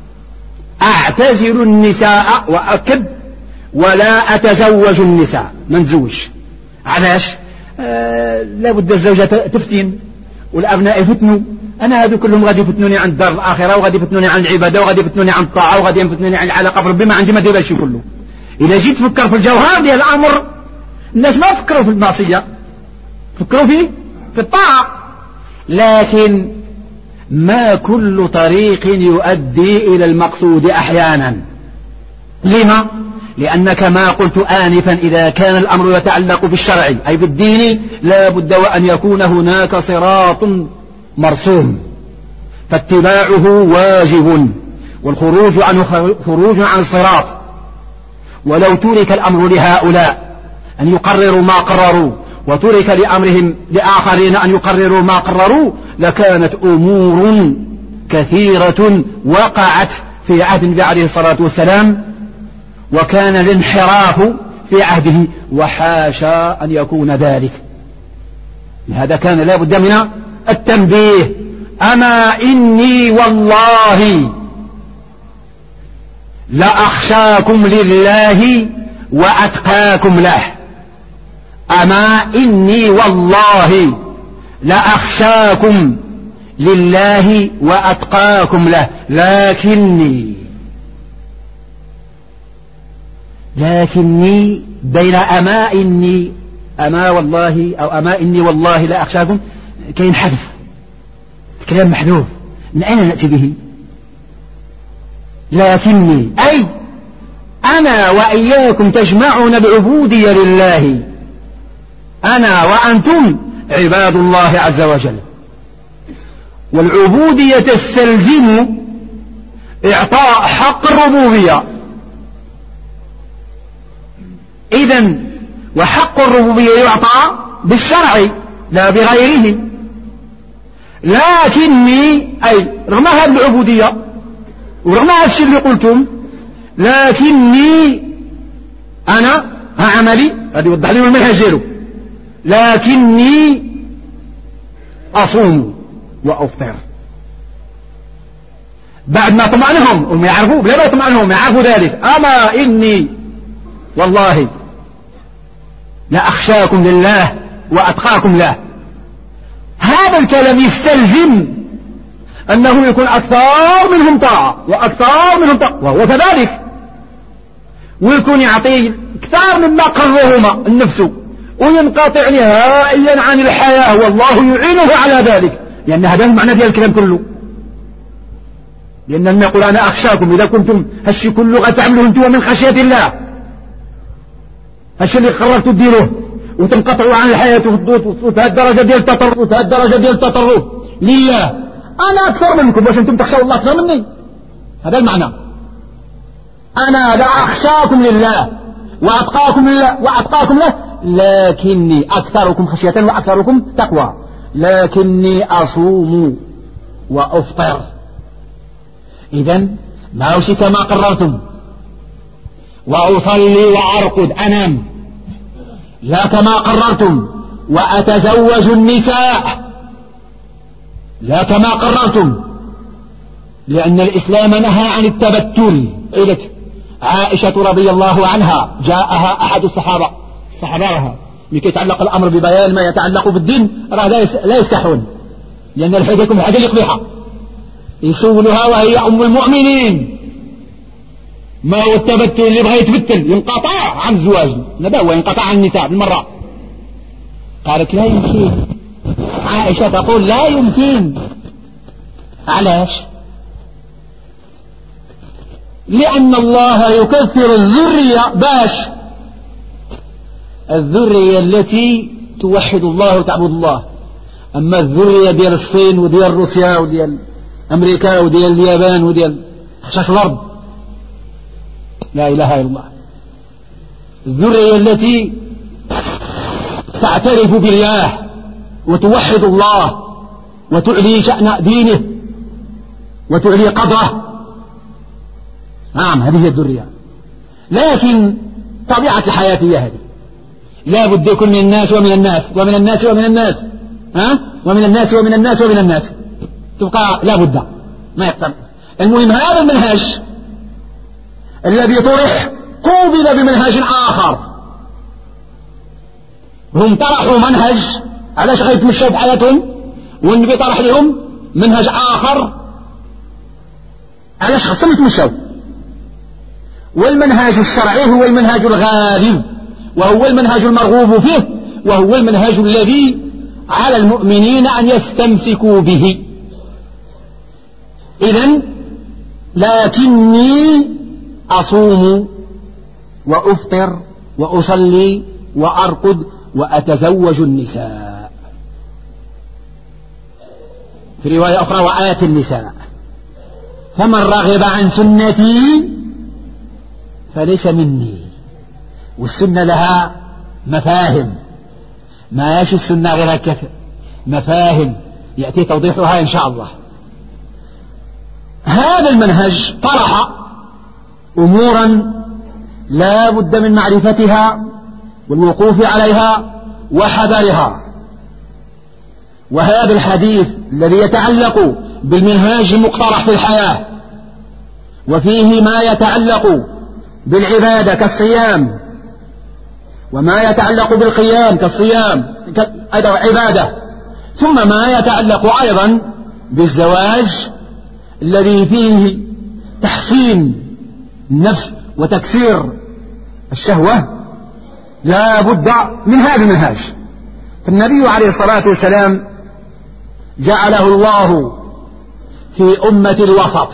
أعتزل النساء وأكد ولا أتزوج النساء، ما نتزوج. علاش؟ لابد الزوجة تفتن والأبناء يفتنوا. أنا هذو كلهم غادي يفتنوني عن الدار الآخرة، وغادي يفتنوني عن العبادة، وغادي يفتنوني عن الطاعة، وغادي يفتنوني عن العلاقة بربي، ما عندي ما دير هادشي كله. إذا جيت تفكر في الجوهر ديال الأمر، الناس ما فكروا في المعصية، فكروا في الطاعة. لكن ما كل طريق يؤدي إلى المقصود أحيانا. لما؟ لأن كما قلت آنفا إذا كان الأمر يتعلق بالشرع أي بالدين لا بد وأن يكون هناك صراط مرسوم، فاتباعه واجب، والخروج عنه خروج عن الصراط. ولو ترك الأمر لهؤلاء أن يقرروا ما قرروا وترك لأمرهم لآخرين أن يقرروا ما قرروا لكانت أمور كثيرة وقعت في عهد النبي عليه الصلاة والسلام، وكان الانحراف في عهده، وحاشا أن يكون ذلك. لهذا كان لا بد من التنبيه. أما إني والله لأخشاكم لله وأتقاكم له. أما إني والله لأخشاكم لله وأتقاكم له، لكني بين أما والله أو أما إني والله لأخشاكم كاين حذف، كلام محذوف. من أين نأتي به؟ لكني أي أنا وإياكم تجمعون العبودية لله، أنا وأنتم عباد الله عز وجل، والعبودية تستلزم إعطاء حق الربوبية. إذن وحق الربوبية يعطى بالشرع لا بغيره. لكني أي رغم هذه العبودية ورغم هذا الشيء اللي قلتم، لكني أنا عملي هذا يوضح لي المنهج ديالو، لكني أصوم وأفطر. بعد ما طمأنهم وما يعرفوا بلا ما يطمئنهم يعرفوا ذلك. أما إني والله لأخشاكم لله وأتقاكم له. هذا الكلام يستلزم أنه يكون أكثر منهم طاعة وأكثر منهم طاعة، وهو كذلك، ويكون يعطي أكثر مما قررهما النفس، وينقطع نهائيا عن الحياة، والله يعينه على ذلك، لأن هذا المعنى ديال الكلام كله. لأن لما يقول أنا أخشاكم إذا كنتم هالشي كله غتعملوه أنتم من خشية الله، هالشي اللي قررتوا تديروه وتنقطعوا عن الحياة وتهد الدرجة ديال التطرف لله، أنا أكثر منكم، باش أنتم تخشوا الله أكثر مني. هذا المعنى. أنا لا أخشاكم لله وأتقاكم له، لكني أكثركم خشية وأكثركم تقوى، لكني أصوم وأفطر. إذن ما أوشي كما قررتم، وأصلي وأرقد أنام، لا كما قررتم، وأتزوج النساء لا كما قررتم، لأن الإسلام نهى عن التبتل. عائشة رضي الله عنها جاءها أحد الصحابة لها لكي يتعلق الأمر ببيان ما يتعلق بالدين، لا يستحون، لأن الحديثكم حاجة يقضيها، يسولها وهي أم المؤمنين ما هو التبتل، اللي بغى يتبتل ينقطع عن الزواج، هذا هو ينقطع عن النساء بالمرة. قالت لا يمكن، عائشة تقول لا يمكن. علاش؟ لأن الله يكثر الذرية، باش الذرية التي توحد الله وتعبد الله. أما الذرية ديال الصين وديال روسيا وديال أمريكا وديال اليابان وديال خشاش الأرض، لا إله إلا الله. الذرية التي تعترف بالله وتوحد الله وتعلي شأن دينه وتعلي قدره، نعم هذه هي الذرية. لكن طبيعة الحياة هي هذه، لا بد يكون من الناس ومن الناس ومن الناس ومن الناس، ومن الناس ومن الناس ومن الناس، تبقى لا بد ما يقدر. المهم هذا المنهج الذي طرح قوبل بمنهج آخر. هم طرحوا منهج علاش غيتمشوا بحياتهم، والنبي طرح لهم منهج آخر علاش خصهم يتمشوا. والمنهج الشرعي هو المنهج الغالب، وهو المنهج المرغوب فيه، وهو المنهج الذي على المؤمنين أن يستمسكوا به. إذن لكني أصوم وأفطر وأصلي وأرقد وأتزوج النساء. في رواية أخرى وآتي النساء. فمن رغب عن سنتي فليس مني. والسنة لها مفاهيم، ما يشي السنة غير هكذا، مفاهيم يأتي توضيحها إن شاء الله. هذا المنهج طرح أمورا لا بد من معرفتها والوقوف عليها وحذرها. وهذا الحديث الذي يتعلق بالمنهاج المقترح في الحياة وفيه ما يتعلق بالعبادة كالصيام، وما يتعلق بالقيام كالصيام عبادة، ثم ما يتعلق أيضا بالزواج الذي فيه تحصين النفس وتكسير الشهوة، لا بد من هذا المنهاج. فالنبي عليه الصلاة والسلام جعله الله في أمة الوسط،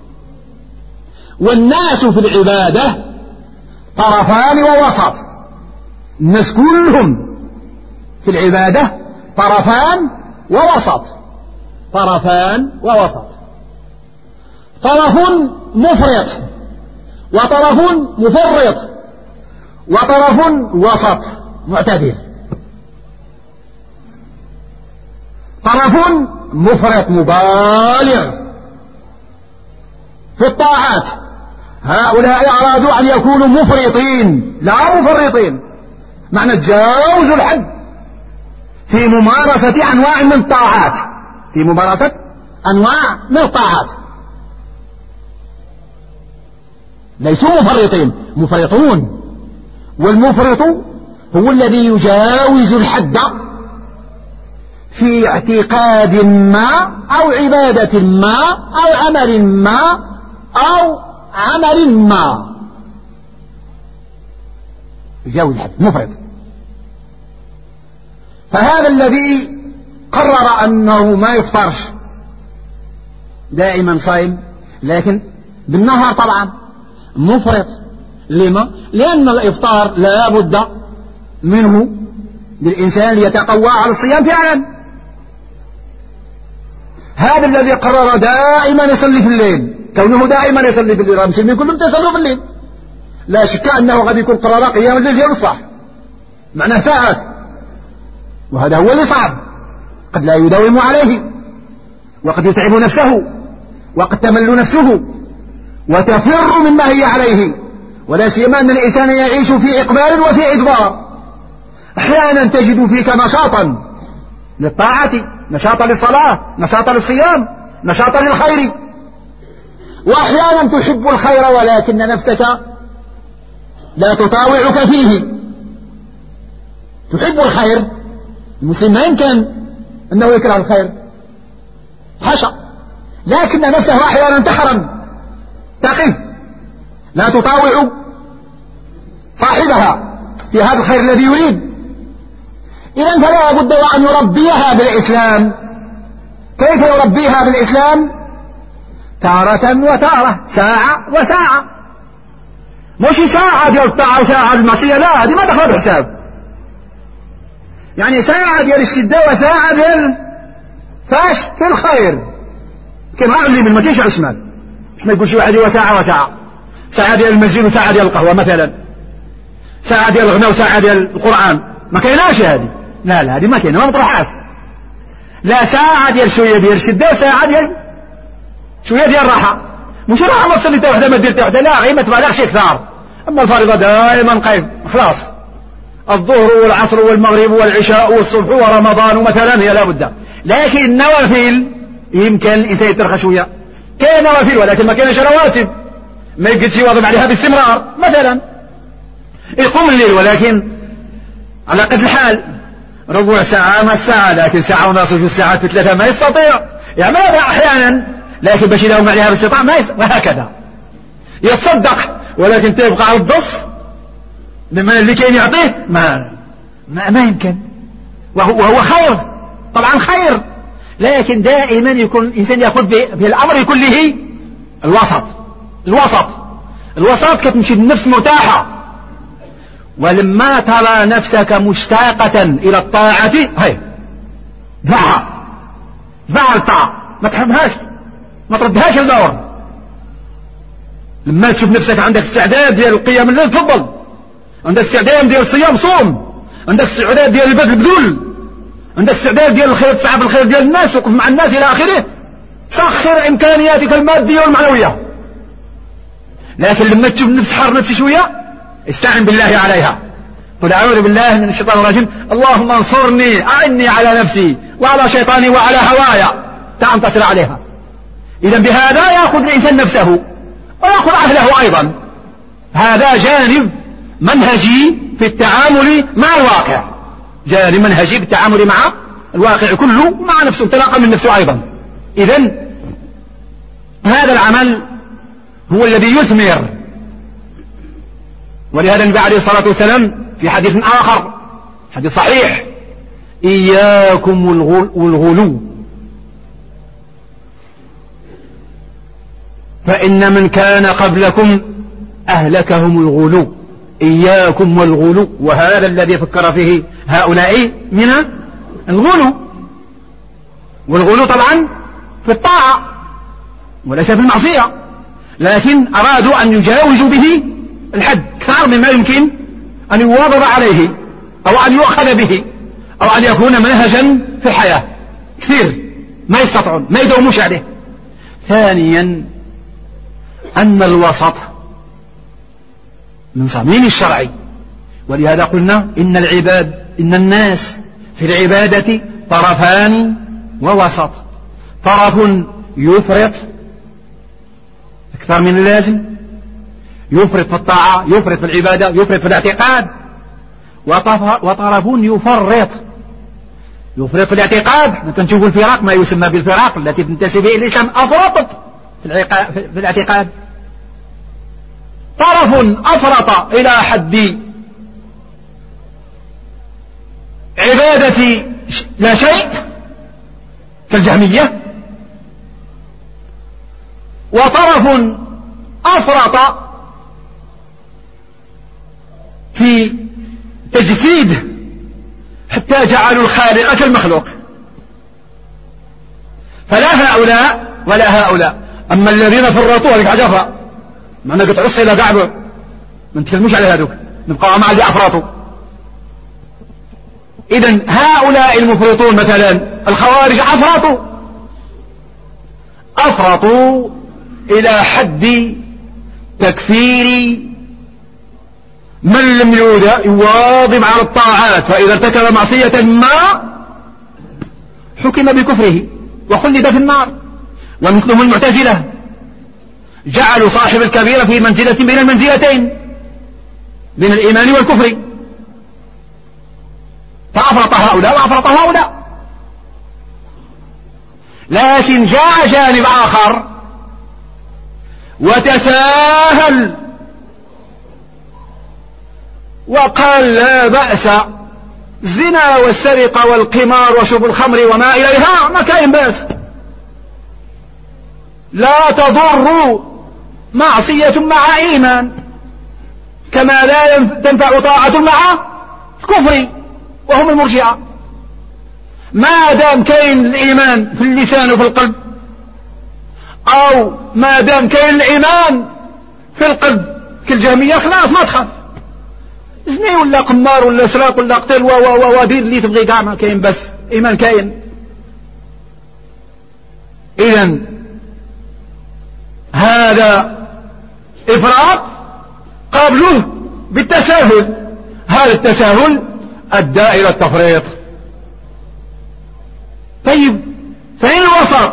والناس في العبادة طرفان ووسط. الناس كلهم في العبادة طرفان ووسط، طرفان ووسط، طرف مفرط وطرف مفرط وطرف وسط معتدل. طرف مفرط مبالغ في الطاعات، هؤلاء أرادوا أن يكونوا مفرطين لا مفرطين، معنى تجاوزوا الحد في ممارسة أنواع من الطاعات، في ممارسة أنواع من الطاعات. ليسوا مفرطين، مفرطون. والمفرط هو الذي يجاوز الحد في اعتقاد ما أو عبادة ما أو عمل ما أو عمل ما، يجاوز الحد، مفرط. فهذا الذي قرر أنه ما يفطرش دائما صائم، لكن بالنهار طبعا مفرط. لما؟ لأن الإفطار لا بد منه للإنسان ليتقوى على الصيام فعلا. هذا الذي قرر دائما يصلي في الليل، كونه دائما يصلي في الليل، المسلمين كلهم يصلوا في الليل، لا شك أنه قد يكون قرر قيام الليل ينصح معناه ساعات، وهذا هو اللي صعب، قد لا يداوم عليه، وقد يتعب نفسه، وقد تمل نفسه وتفر مما هي عليه. ولا سيما أن الإنسان يعيش في إقبال وفي إدبار. أحيانا تجد فيك نشاطا للطاعة، نشاطا للصلاة، نشاطا للصيام، نشاطا للخير، وأحيانا تحب الخير ولكن نفسك لا تطاوعك فيه. تحب الخير، المسلم ما يمكن أنه يكره الخير، حاشا، لكن نفسه أحيانا تحرم، تقف، لا تطاوع صاحبها في هذا الخير الذي يريد. إذن فلا بد وأن يربيها بالإسلام. كيف يربيها بالإسلام؟ تارة وتارة، ساعة وساعة، مش ساعة ديال الطاعة وساعة المعصية، لا، هذه ما دخل بالحساب. يعني ساعة ديال الشدة وساعة ديال فاش في الخير. كما علم ما كاينش على الشمال، باش ما يقولش واحد هو ساعة وساعة، ساعة ديال المسجد وساعة ديال القهوة مثلا، ساعة ديال الغناء وساعة ديال القرآن، ما كايناش هذه، لا لا، هذه ما كاينة، ما مطروحاش. لا، ساعة ديال شوية ديال الشدة وساعة ديال شوية ديال الراحة. مش راحة ما تصلي تا وحدة ما دير تا وحدة، لا، غير ما تبالغش أكثر. أما الفريضة دائما قيم خلاص، الظهر والعصر والمغرب والعشاء والصبح ورمضان مثلا هي لا بد. لكن النوافل يمكن الإنسان يترخى شوية، كاين نوافل ولكن ما كاينش رواتب، ما يقدش يواظب عليها باستمرار. مثلا يقوم الليل ولكن على قد الحال، ربع ساعة ما الساعة، لكن ساعة ونصف في الساعات في ثلاثة ما يستطيع يعملها أحيانا، لكن باش يداوم عليها باستطاعة ما وهكذا يتصدق، ولكن تبقى على الضف مما اللي كاين يعطيه ما يمكن. وهو خير طبعا، خير، لكن دائما يكون الإنسان يأخذ في الأمر كله الوسط كتمشي النفس مرتاحة. ولما ترى نفسك مشتاقة إلى الطاعة هاي دفعها الطاعة، ما تحرمهاش، ما تردهاش الدور. لما تشوف نفسك عندك استعداد ديال القيام الليل تفضل، عندك استعداد ديال الصيام صوم، عندك استعداد ديال البذل بذل، عندك استعداد ديال الخير تسعى في الخير ديال الناس وقف مع الناس إلى آخره، سخر إمكانياتك المادية والمعنوية. لكن لما تشوف النفس حار نفسي شوية استعن بالله عليها، قل أعوذ بالله من الشيطان الرجيم، اللهم انصرني أعني على نفسي وعلى شيطاني وعلى هوايا تنتصر عليها. إذا بهذا يأخذ الإنسان نفسه ويأخذ أهله أيضا. هذا جانب منهجي في التعامل مع الواقع، جانب منهجي في التعامل مع الواقع كله مع نفسه، تلاقى من نفسه أيضا. إذن هذا العمل هو الذي يثمر. ولهذا النبي عليه الصلاة والسلام في حديث آخر، حديث صحيح، إياكم والغلو فإن من كان قبلكم أهلكهم الغلو. إياكم والغلو، وهذا الذي فكر فيه هؤلاء من الغلو. والغلو طبعا في الطاعة وليس في المعصية، لكن أرادوا أن يجاوزوا به الحد أكثر مما يمكن أن يواظب عليه أو أن يؤخذ به أو أن يكون منهجا في الحياة. كثير ما يستطيعون، ما يدوموش عليه. ثانيا أن الوسط من صميم الشرع، ولهذا قلنا إن الناس في العبادة طرفان ووسط. طرف يفرط أكثر من اللازم، يفرط في الطاعة، يفرط في العبادة، يفرط في الاعتقاد. وطرف يفرط في الاعتقاد. نحن نشوف الفرق، ما يسمى بالفرق التي تنتسب إلى الإسلام، أفرطت في الاعتقاد. طرف أفرط إلى حد عبادة لا شيء كالجهمية، وطرف أفرط في تجسيد حتى جعلوا الخالق كالمخلوق. فلا هؤلاء ولا هؤلاء. أما الذين فرطوا هذيك حاجة أخرى، معنى قد عصي إلى قعبه، ما نتكلموش على هذوك، نبقى مع اللي أفرطوا. إذن هؤلاء المفرطون مثلا الخوارج أفرطوا إلى حد تكفير من لم يواظب على الطاعات، فإذا ارتكب معصية ما حكم بكفره وخلد في النار. ومثلهم المعتزلة جعلوا صاحب الكبيرة في منزلة بين المنزلتين، بين الإيمان والكفر، فأفرط هؤلاء وأفرط هؤلاء. لكن جاء جانب آخر وتساهل وقال لا بأس، الزنا والسرقة والقمار وشرب الخمر وما إليها ما كاين بأس، لا تضر معصية مع إيمان، كما لا تنفع طاعة مع كفر، وهم المرجئة. ما دام كاين الإيمان في اللسان وفي القلب، أو ما دام كاين الإيمان في القلب كالجهمية، خلاص ما تخاف، زني ولا قمار ولا سراق ولا قتل ودير اللي تبغي كاع، ما كاين بس إيمان كاين. إذن هذا إفراط قابلوه بالتساهل، هذا التساهل أدى إلى التفريط. طيب فين الوسط؟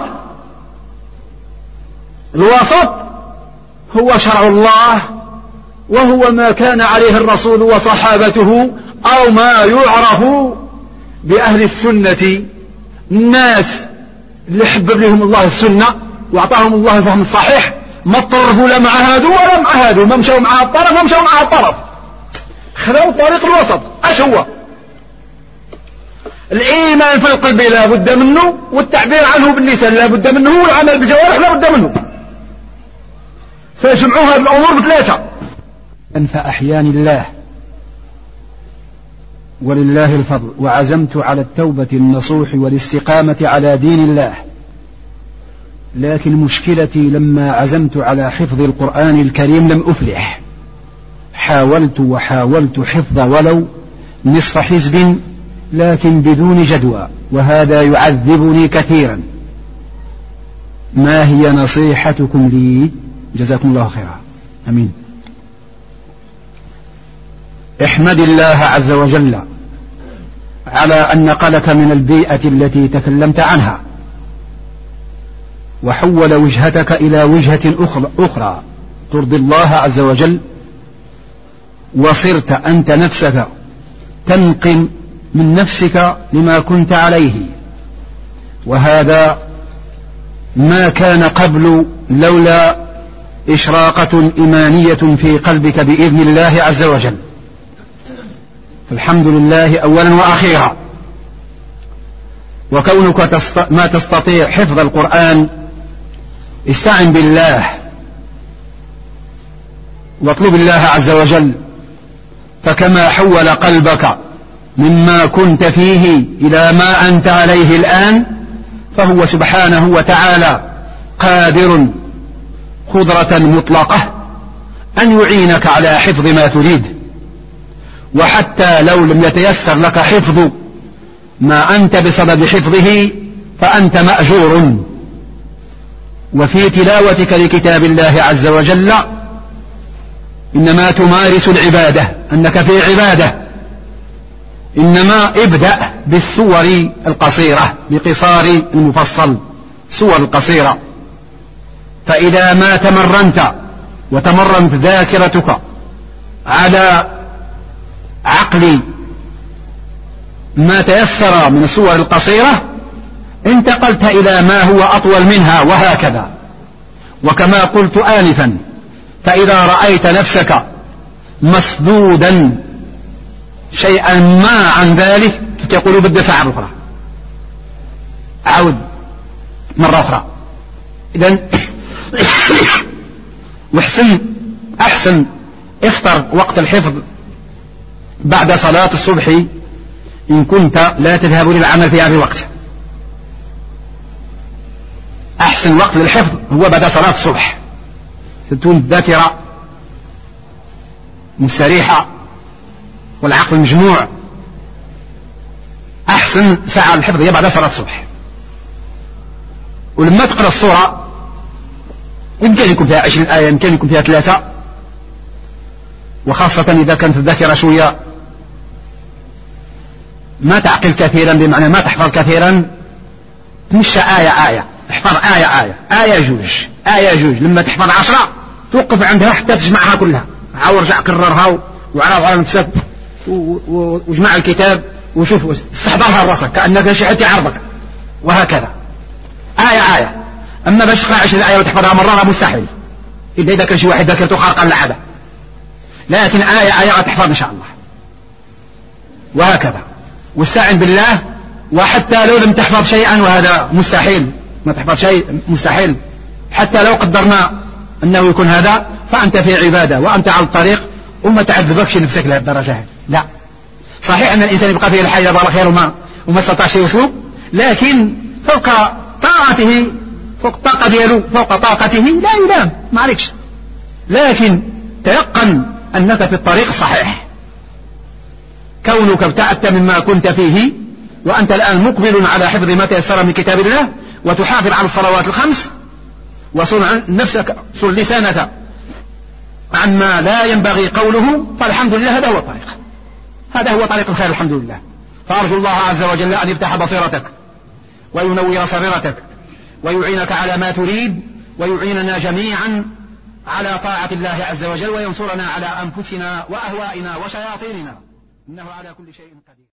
الوسط هو شرع الله، وهو ما كان عليه الرسول وصحابته، أو ما يعرف بأهل السنة، الناس اللي حبب لهم الله السنة وأعطاهم الله الفهم الصحيح، ما اضطربوا لا مع هذا ولا مع هذا، ما مشوا مع الطرف ما مشوا مع الطرف، خذوا طريق الوسط. ايش هو؟ الإيمان في القلب لا بد منه، والتعبير عنه باللسان لا بد منه، والعمل بالجوارح لا بد منه. فجمعوها بالأمور بثلاثة. فأحياني الله ولله الفضل، وعزمت على التوبة النصوح والاستقامة على دين الله. لكن مشكلتي لما عزمت على حفظ القرآن الكريم لم أفلح. حاولت حفظ ولو نصف حزب، لكن بدون جدوى، وهذا يعذبني كثيرا. ما هي نصيحتكم لي؟ جزاكم الله خيرا. أمين. احمد الله عز وجل على أن نقلك من البيئة التي تكلمت عنها، وحول وجهتك إلى وجهة أخرى ترضي الله عز وجل، وصرت أنت نفسك تنقم من نفسك لما كنت عليه، وهذا ما كان قبل لولا إشراقة إيمانية في قلبك بإذن الله عز وجل. فالحمد لله أولا وأخيرا. وكونك ما تستطيع حفظ القرآن، استعن بالله واطلب الله عز وجل، فكما حول قلبك مما كنت فيه إلى ما أنت عليه الآن، فهو سبحانه وتعالى قادر قدرة مطلقة أن يعينك على حفظ ما تريد. وحتى لو لم يتيسر لك حفظ ما أنت بسبب حفظه فأنت مأجور. وفي تلاوتك لكتاب الله عز وجل إنما تمارس العبادة، أنك في عبادة. إنما ابدأ بالسور القصيرة بقصار المفصل، سور القصيرة. فإذا ما تمرنت وتمرنت ذاكرتك على عقل ما تيسر من السور القصيرة، انتقلت إلى ما هو أطول منها، وهكذا. وكما قلت آنفا، فإذا رأيت نفسك مسدودا شيئا ما عن ذلك تقول بدي ساعة أخرى، عود مرة أخرى. إذن أحسن اختر وقت الحفظ بعد صلاة الصبح إن كنت لا تذهب للعمل في هذا الوقت. أحسن وقت للحفظ هو بعد صلاة الصبح، تكون الذاكرة مستريحة والعقل مجموع. أحسن ساعة للحفظ هي بعد صلاة الصبح. ولما تقرأ الصورة يمكن يكون فيها 20 آية، يمكن يكون فيها 3، وخاصة إذا كانت الذاكرة شوية ما تعقل كثيرا، بمعنى ما تحفظ كثيرا، تمشى آية احفظ آية جوج. لما تحفظ 10 توقف عندها حتى تجمعها كلها، عاود رجع كررها وعرض على نفسك وجمع الكتاب وشوف استحضرها راسك كأنك شي حد يعرضك، وهكذا آية. أما باش تقرأ 20 آية وتحفظها مرة مستحيل، إذا كان شي واحد ذاكرته خارقة للعادة. لكن آية غتحفظ إن شاء الله، وهكذا. واستعن بالله. وحتى لو لم تحفظ شيئا، وهذا مستحيل، ما تحفظ شيء مستحيل، حتى لو قدرنا أنه يكون هذا، فأنت في عبادة وأنت على الطريق، وما تعذبكش نفسك لهذه الدرجة. لا، صحيح أن الإنسان يبقى فيه الحياة بارك خير وما استطاع شيء يسوق، لكن فوق طاقته، فوق الطاقة دياله، فوق طاقته لا يلام، ما عليكش. لكن تيقن أنك في الطريق الصحيح. كونك ابتعدت مما كنت فيه وأنت الآن مقبل على حفظ ما تيسر من كتاب الله، وتحافظ على الصلوات الخمس، وصن نفسك، صن لسانك عما لا ينبغي قوله، فالحمد لله هذا هو الطريق، هذا هو طريق الخير الحمد لله. فأرجو الله عز وجل أن يفتح بصيرتك وينور سريرتك ويعينك على ما تريد، ويعيننا جميعا على طاعة الله عز وجل، وينصرنا على أنفسنا وأهوائنا وشياطيننا، إنه على كل شيء قدير.